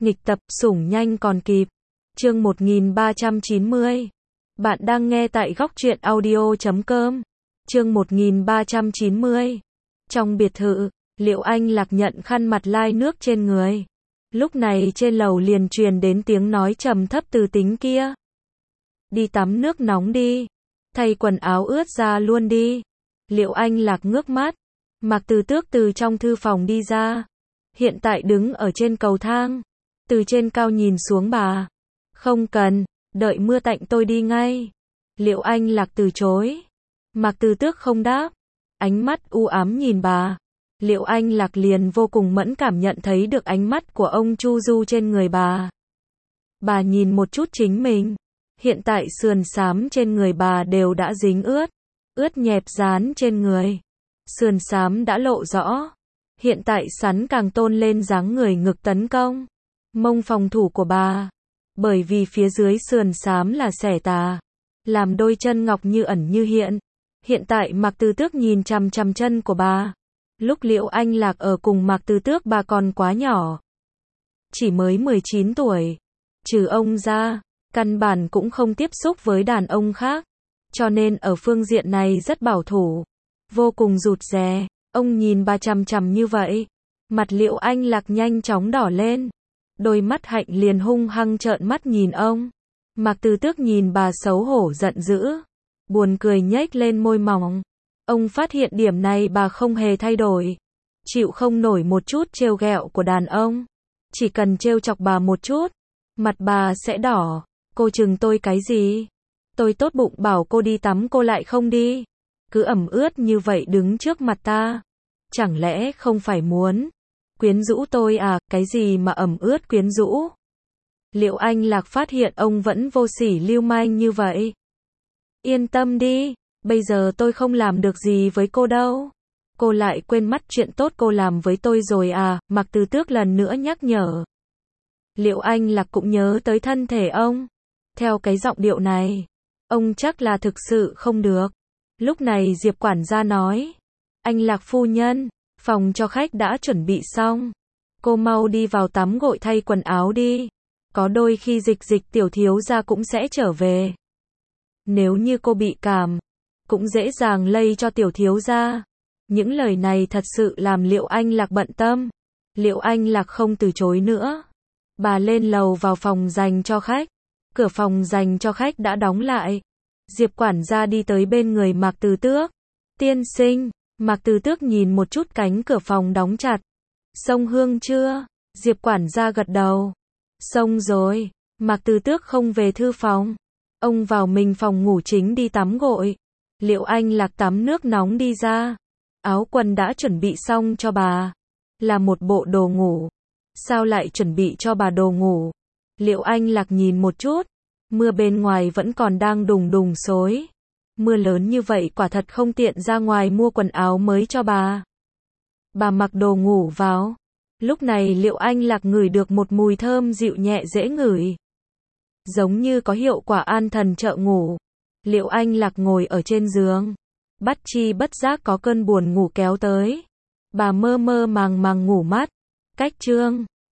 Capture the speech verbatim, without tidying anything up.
Nghịch tập, sủng nhanh còn kịp. Chương một nghìn ba trăm chín mươi. Bạn đang nghe tại góc truyện audio chấm com. Chương một nghìn ba trăm chín mươi. Trong biệt thự, Liệu Anh Lạc nhận khăn mặt lai nước trên người. Lúc này trên lầu liền truyền đến tiếng nói trầm thấp từ Tính kia. Đi tắm nước nóng đi. Thay quần áo ướt ra luôn đi. Liệu Anh Lạc ngước mắt. Mạc Từ Tước từ trong thư phòng đi ra. Hiện tại đứng ở trên cầu thang. Từ trên cao nhìn xuống bà. Không cần, đợi mưa tạnh tôi đi ngay. Liệu Anh Lạc từ chối. Mạc Từ Tước không đáp. Ánh mắt u ám nhìn bà. Liệu Anh Lạc liền vô cùng mẫn cảm nhận thấy được ánh mắt của ông Chu Du trên người bà. Bà nhìn một chút chính mình. Hiện tại sườn xám trên người bà đều đã dính ướt. Ướt nhẹp dán trên người. Sườn xám đã lộ rõ. Hiện tại sắn càng tôn lên dáng người ngực tấn công. Mông phòng thủ của bà. Bởi vì phía dưới sườn xám là xẻ tà. Làm đôi chân ngọc như ẩn như hiện. Hiện tại Mạc Từ Tước nhìn chằm chằm chân của bà. Lúc Liệu Anh Lạc ở cùng Mạc Từ Tước bà còn quá nhỏ. Chỉ mới mười chín tuổi. Trừ ông ra, căn bản cũng không tiếp xúc với đàn ông khác. Cho nên ở phương diện này rất bảo thủ. Vô cùng rụt rè. Ông nhìn bà chằm chằm như vậy. Mặt Liệu Anh Lạc nhanh chóng đỏ lên. Đôi mắt hạnh liền hung hăng trợn mắt nhìn ông. Mạc Từ Tước nhìn bà xấu hổ giận dữ. Buồn cười nhếch lên môi mỏng. Ông phát hiện điểm này bà không hề thay đổi. Chịu không nổi một chút trêu ghẹo của đàn ông. Chỉ cần trêu chọc bà một chút. Mặt bà sẽ đỏ. Cô chừng tôi cái gì? Tôi tốt bụng bảo cô đi tắm cô lại không đi. Cứ ẩm ướt như vậy đứng trước mặt ta. Chẳng lẽ không phải muốn quyến rũ tôi à? Cái gì mà ẩm ướt quyến rũ? Liệu Anh Lạc phát hiện ông vẫn vô sỉ lưu manh như vậy. Yên tâm đi, bây giờ tôi không làm được gì với cô đâu. Cô lại quên mất chuyện tốt cô làm với tôi rồi à? Mạc Từ Tước lần nữa nhắc nhở. Liệu Anh Lạc cũng nhớ tới thân thể ông. Theo cái giọng điệu này, ông chắc là thực sự không được. Lúc này Diệp quản gia nói. Anh Lạc phu nhân, phòng cho khách đã chuẩn bị xong. Cô mau đi vào tắm gội thay quần áo đi. Có đôi khi Dịch Dịch tiểu thiếu gia cũng sẽ trở về. Nếu như cô bị cảm, cũng dễ dàng lây cho tiểu thiếu gia. Những lời này thật sự làm Liệu Anh Lạc bận tâm. Liệu Anh Lạc không từ chối nữa. Bà lên lầu vào phòng dành cho khách. Cửa phòng dành cho khách đã đóng lại. Diệp quản gia đi tới bên người Mạc Từ Tước. Tiên sinh. Mạc Từ Tước nhìn một chút cánh cửa phòng đóng chặt. Xông hương chưa? Diệp quản gia gật đầu. Xông rồi. Mạc Từ Tước không về thư phòng. Ông vào mình phòng ngủ chính đi tắm gội. Liệu Anh Lạc tắm nước nóng đi ra. Áo quần đã chuẩn bị xong cho bà. Là một bộ đồ ngủ. Sao lại chuẩn bị cho bà đồ ngủ? Liệu Anh Lạc nhìn một chút. Mưa bên ngoài vẫn còn đang đùng đùng xối. Mưa lớn như vậy quả thật không tiện ra ngoài mua quần áo mới cho bà. Bà mặc đồ ngủ vào. Lúc này Liệu Anh Lạc ngửi được một mùi thơm dịu nhẹ dễ ngửi. Giống như có hiệu quả an thần trợ ngủ. Liệu Anh Lạc ngồi ở trên giường. Bất chi bất giác có cơn buồn ngủ kéo tới. Bà mơ mơ màng màng ngủ mắt. Cách chương